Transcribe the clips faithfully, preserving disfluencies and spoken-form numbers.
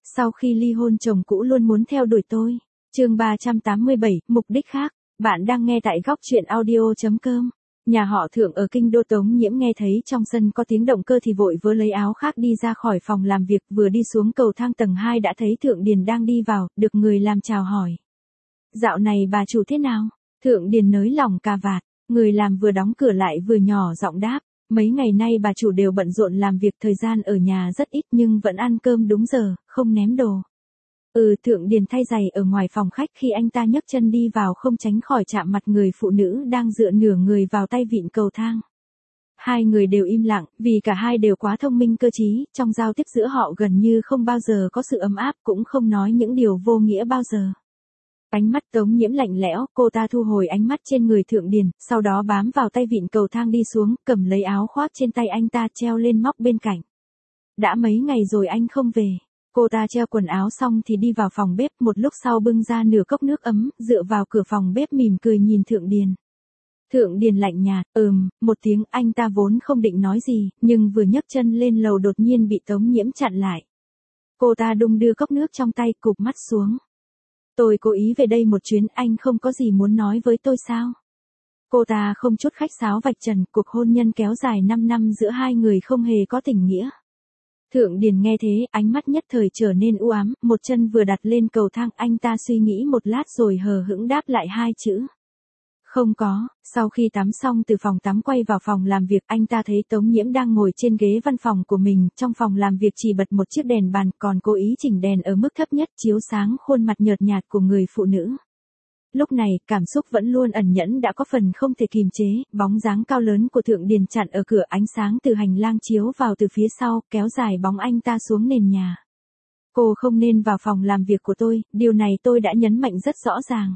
Sau khi ly hôn chồng cũ luôn muốn theo đuổi tôi. Chương ba trăm tám mươi bảy, mục đích khác. Bạn đang nghe tại góc truyện audio chấm com. Nhà họ Thượng ở kinh đô. Tống Nhiễm nghe thấy trong sân có tiếng động cơ thì vội vớ lấy áo khác đi ra khỏi phòng làm việc, vừa đi xuống cầu thang tầng hai đã thấy Thượng Điền đang đi vào, được người làm chào hỏi. Dạo này bà chủ thế nào? Thượng Điền nới lỏng cà vạt, người làm vừa đóng cửa lại vừa nhỏ giọng đáp. Mấy ngày nay bà chủ đều bận rộn làm việc, thời gian ở nhà rất ít nhưng vẫn ăn cơm đúng giờ, không ném đồ. Ừ, Thượng Điền thay giày ở ngoài phòng khách, khi anh ta nhấc chân đi vào không tránh khỏi chạm mặt người phụ nữ đang dựa nửa người vào tay vịn cầu thang. Hai người đều im lặng, vì cả hai đều quá thông minh cơ trí, trong giao tiếp giữa họ gần như không bao giờ có sự ấm áp, cũng không nói những điều vô nghĩa bao giờ. Ánh mắt Tống Nhiễm lạnh lẽo, cô ta thu hồi ánh mắt trên người Thượng Điền, sau đó bám vào tay vịn cầu thang đi xuống, cầm lấy áo khoác trên tay anh ta treo lên móc bên cạnh. Đã mấy ngày rồi anh không về. Cô ta treo quần áo xong thì đi vào phòng bếp, một lúc sau bưng ra nửa cốc nước ấm, dựa vào cửa phòng bếp mỉm cười nhìn Thượng Điền. Thượng Điền lạnh nhạt, ừm, một tiếng. Anh ta vốn không định nói gì, nhưng vừa nhấc chân lên lầu đột nhiên bị Tống Nhiễm chặn lại. Cô ta đung đưa cốc nước trong tay, cụp mắt xuống. Tôi cố ý về đây một chuyến, anh không có gì muốn nói với tôi sao? Cô ta không chút khách sáo vạch trần, cuộc hôn nhân kéo dài năm năm giữa hai người không hề có tình nghĩa. Thượng Điền nghe thế, ánh mắt nhất thời trở nên u ám, một chân vừa đặt lên cầu thang, anh ta suy nghĩ một lát rồi hờ hững đáp lại hai chữ. Không có. Sau khi tắm xong từ phòng tắm quay vào phòng làm việc, anh ta thấy Tống Nhiễm đang ngồi trên ghế văn phòng của mình, trong phòng làm việc chỉ bật một chiếc đèn bàn, còn cố ý chỉnh đèn ở mức thấp nhất, chiếu sáng khuôn mặt nhợt nhạt của người phụ nữ. Lúc này, cảm xúc vẫn luôn ẩn nhẫn đã có phần không thể kìm chế, bóng dáng cao lớn của Thượng Điền chặn ở cửa, ánh sáng từ hành lang chiếu vào từ phía sau, kéo dài bóng anh ta xuống nền nhà. Cô không nên vào phòng làm việc của tôi, điều này tôi đã nhấn mạnh rất rõ ràng.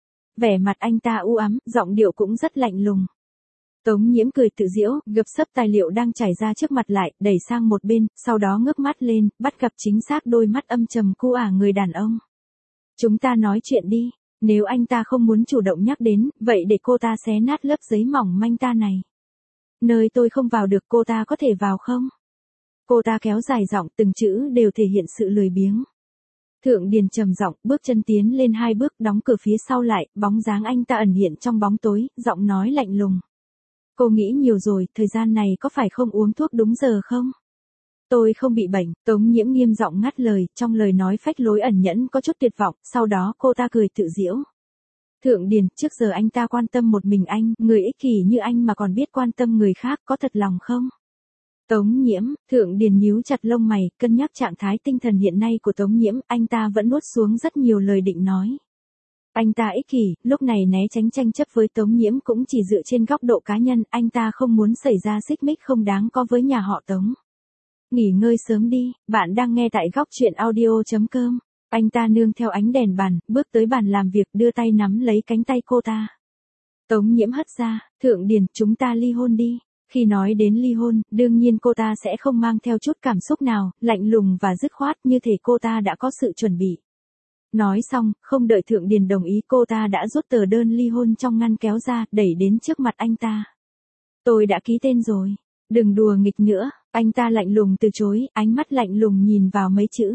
Vẻ mặt anh ta u ám, giọng điệu cũng rất lạnh lùng. Tống Nhiễm cười tự giễu, gập sấp tài liệu đang trải ra trước mặt lại, đẩy sang một bên, sau đó ngước mắt lên, bắt gặp chính xác đôi mắt âm trầm cu ả người đàn ông. Chúng ta nói chuyện đi. Nếu anh ta không muốn chủ động nhắc đến, vậy để cô ta xé nát lớp giấy mỏng manh ta này. Nơi tôi không vào được, cô ta có thể vào không? Cô ta kéo dài giọng, từng chữ đều thể hiện sự lười biếng. Thượng Điền trầm giọng, bước chân tiến lên hai bước, đóng cửa phía sau lại, bóng dáng anh ta ẩn hiện trong bóng tối, giọng nói lạnh lùng. Cô nghĩ nhiều rồi, thời gian này có phải không uống thuốc đúng giờ không? Tôi không bị bệnh. Tống Nhiễm nghiêm giọng ngắt lời, trong lời nói phách lối ẩn nhẫn có chút tuyệt vọng, sau đó cô ta cười tự giễu. Thượng Điền, trước giờ anh ta quan tâm một mình anh, người ích kỷ như anh mà còn biết quan tâm người khác, có thật lòng không? Tống Nhiễm. Thượng Điền nhíu chặt lông mày, cân nhắc trạng thái tinh thần hiện nay của Tống Nhiễm, anh ta vẫn nuốt xuống rất nhiều lời định nói. Anh ta ích kỷ, lúc này né tránh tranh chấp với Tống Nhiễm cũng chỉ dựa trên góc độ cá nhân, anh ta không muốn xảy ra xích mích không đáng có với nhà họ Tống. Nghỉ ngơi sớm đi, bạn đang nghe tại góc truyện audio chấm com. Anh ta nương theo ánh đèn bàn, bước tới bàn làm việc, đưa tay nắm lấy cánh tay cô ta. Tống Nhiễm hất ra, Thượng Điền, chúng ta ly hôn đi. Khi nói đến ly hôn, đương nhiên cô ta sẽ không mang theo chút cảm xúc nào, lạnh lùng và dứt khoát, như thể cô ta đã có sự chuẩn bị. Nói xong, không đợi Thượng Điền đồng ý, cô ta đã rút tờ đơn ly hôn trong ngăn kéo ra, đẩy đến trước mặt anh ta. Tôi đã ký tên rồi. Đừng đùa nghịch nữa. Anh ta lạnh lùng từ chối, ánh mắt lạnh lùng nhìn vào mấy chữ.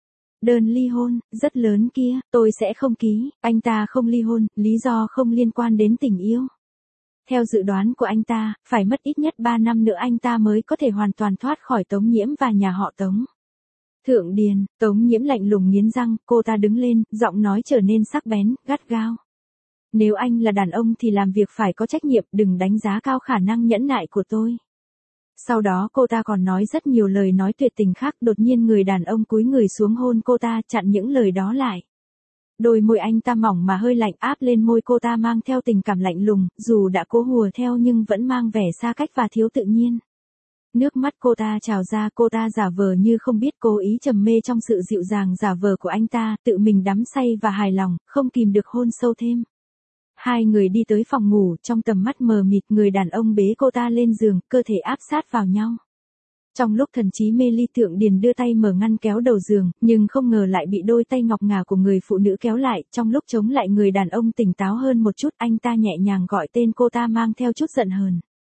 Đơn ly hôn, rất lớn kia, tôi sẽ không ký. Anh ta không ly hôn, lý do không liên quan đến tình yêu. Theo dự đoán của anh ta, phải mất ít nhất ba năm nữa anh ta mới có thể hoàn toàn thoát khỏi Tống Nhiễm và nhà họ Tống. Thượng Điền. Tống Nhiễm lạnh lùng nghiến răng, cô ta đứng lên, giọng nói trở nên sắc bén, gắt gao. Nếu anh là đàn ông thì làm việc phải có trách nhiệm, đừng đánh giá cao khả năng nhẫn nại của tôi. Sau đó cô ta còn nói rất nhiều lời nói tuyệt tình khác, đột nhiên người đàn ông cúi người xuống hôn cô ta, chặn những lời đó lại. Đôi môi anh ta mỏng mà hơi lạnh, áp lên môi cô ta mang theo tình cảm lạnh lùng, dù đã cố hùa theo nhưng vẫn mang vẻ xa cách và thiếu tự nhiên. Nước mắt cô ta trào ra, cô ta giả vờ như không biết, cố ý trầm mê trong sự dịu dàng giả vờ của anh ta, tự mình đắm say và hài lòng, không kìm được hôn sâu thêm. Hai người đi tới phòng ngủ, trong tầm mắt mờ mịt, người đàn ông bế cô ta lên giường, cơ thể áp sát vào nhau. Trong lúc thần trí mê ly, Thượng Điền đưa tay mở ngăn kéo đầu giường, nhưng không ngờ lại bị đôi tay ngọc ngà của người phụ nữ kéo lại, trong lúc chống lại người đàn ông tỉnh táo hơn một chút, anh ta nhẹ nhàng gọi tên cô ta mang theo chút giận hờn.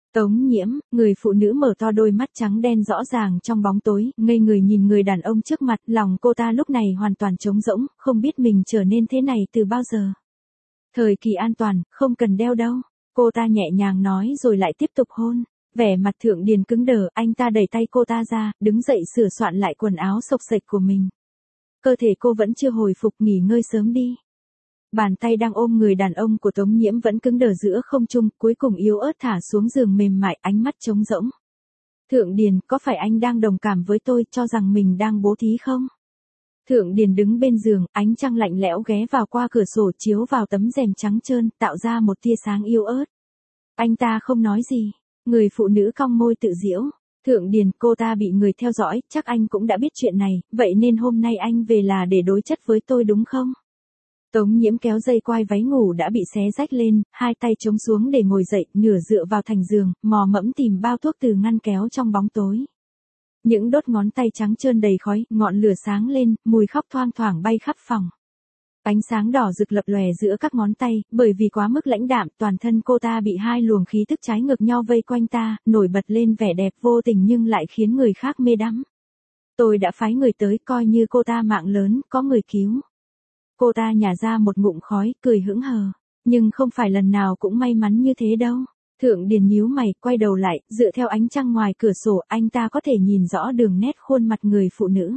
Tống Nhiễm, người phụ nữ mở to đôi mắt trắng đen rõ ràng trong bóng tối, ngây người nhìn người đàn ông trước mặt, lòng cô ta lúc này hoàn toàn trống rỗng, không biết mình trở nên thế này từ bao giờ. Thời kỳ an toàn, không cần đeo đâu. Cô ta nhẹ nhàng nói rồi lại tiếp tục hôn. Vẻ mặt Thượng Điền cứng đờ, anh ta đẩy tay cô ta ra, đứng dậy sửa soạn lại quần áo xộc xệch của mình. Cơ thể cô vẫn chưa hồi phục, nghỉ ngơi sớm đi. Bàn tay đang ôm người đàn ông của Tống Nhiễm vẫn cứng đờ giữa không trung, cuối cùng yếu ớt thả xuống giường mềm mại, ánh mắt trống rỗng. Thượng Điền, có phải anh đang đồng cảm với tôi, cho rằng mình đang bố thí không? Thượng Điền đứng bên giường, ánh trăng lạnh lẽo ghé vào qua cửa sổ chiếu vào tấm rèm trắng trơn, tạo ra một tia sáng yếu ớt. Anh ta không nói gì. Người phụ nữ cong môi tự giễu. Thượng Điền, cô ta bị người theo dõi, chắc anh cũng đã biết chuyện này, vậy nên hôm nay anh về là để đối chất với tôi đúng không? Tống Nhiễm kéo dây quai váy ngủ đã bị xé rách lên, hai tay chống xuống để ngồi dậy, nửa dựa vào thành giường, mò mẫm tìm bao thuốc từ ngăn kéo trong bóng tối. Những đốt ngón tay trắng trơn đầy khói, ngọn lửa sáng lên, mùi khóc thoang thoảng bay khắp phòng. Ánh sáng đỏ rực lập lòe giữa các ngón tay, bởi vì quá mức lãnh đạm, toàn thân cô ta bị hai luồng khí tức trái ngược nhau vây quanh ta, nổi bật lên vẻ đẹp vô tình nhưng lại khiến người khác mê đắm. Tôi đã phái người tới, coi như cô ta mạng lớn, có người cứu. Cô ta nhả ra một ngụm khói, cười hững hờ. Nhưng không phải lần nào cũng may mắn như thế đâu. Thượng Điền nhíu mày, quay đầu lại, dựa theo ánh trăng ngoài cửa sổ, anh ta có thể nhìn rõ đường nét khuôn mặt người phụ nữ.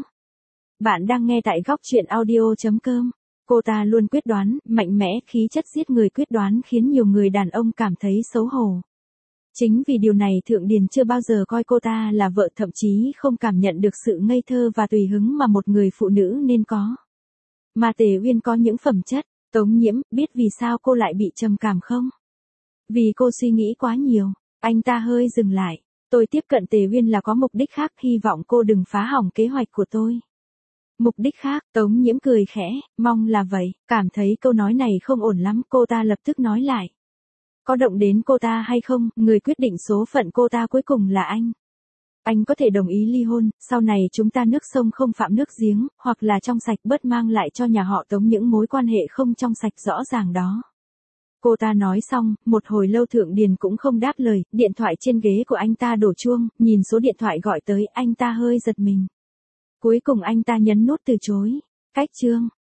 Bạn đang nghe tại góc truyện audio chấm com. Cô ta luôn quyết đoán, mạnh mẽ, khí chất giết người quyết đoán khiến nhiều người đàn ông cảm thấy xấu hổ. Chính vì điều này Thượng Điền chưa bao giờ coi cô ta là vợ, thậm chí không cảm nhận được sự ngây thơ và tùy hứng mà một người phụ nữ nên có. Mà Tề Uyên có những phẩm chất. Tống Nhiễm, biết vì sao cô lại bị trầm cảm không? Vì cô suy nghĩ quá nhiều. Anh ta hơi dừng lại. Tôi tiếp cận Tề Uyên là có mục đích khác, hy vọng cô đừng phá hỏng kế hoạch của tôi. Mục đích khác, Tống Nhiễm cười khẽ, mong là vậy, cảm thấy câu nói này không ổn lắm, cô ta lập tức nói lại. Có động đến cô ta hay không, người quyết định số phận cô ta cuối cùng là anh. Anh có thể đồng ý ly hôn, sau này chúng ta nước sông không phạm nước giếng, hoặc là trong sạch bớt mang lại cho nhà họ Tống những mối quan hệ không trong sạch rõ ràng đó. Cô ta nói xong, một hồi lâu Thượng Điền cũng không đáp lời, điện thoại trên ghế của anh ta đổ chuông, nhìn số điện thoại gọi tới, anh ta hơi giật mình. Cuối cùng anh ta nhấn nút từ chối. Cách chương.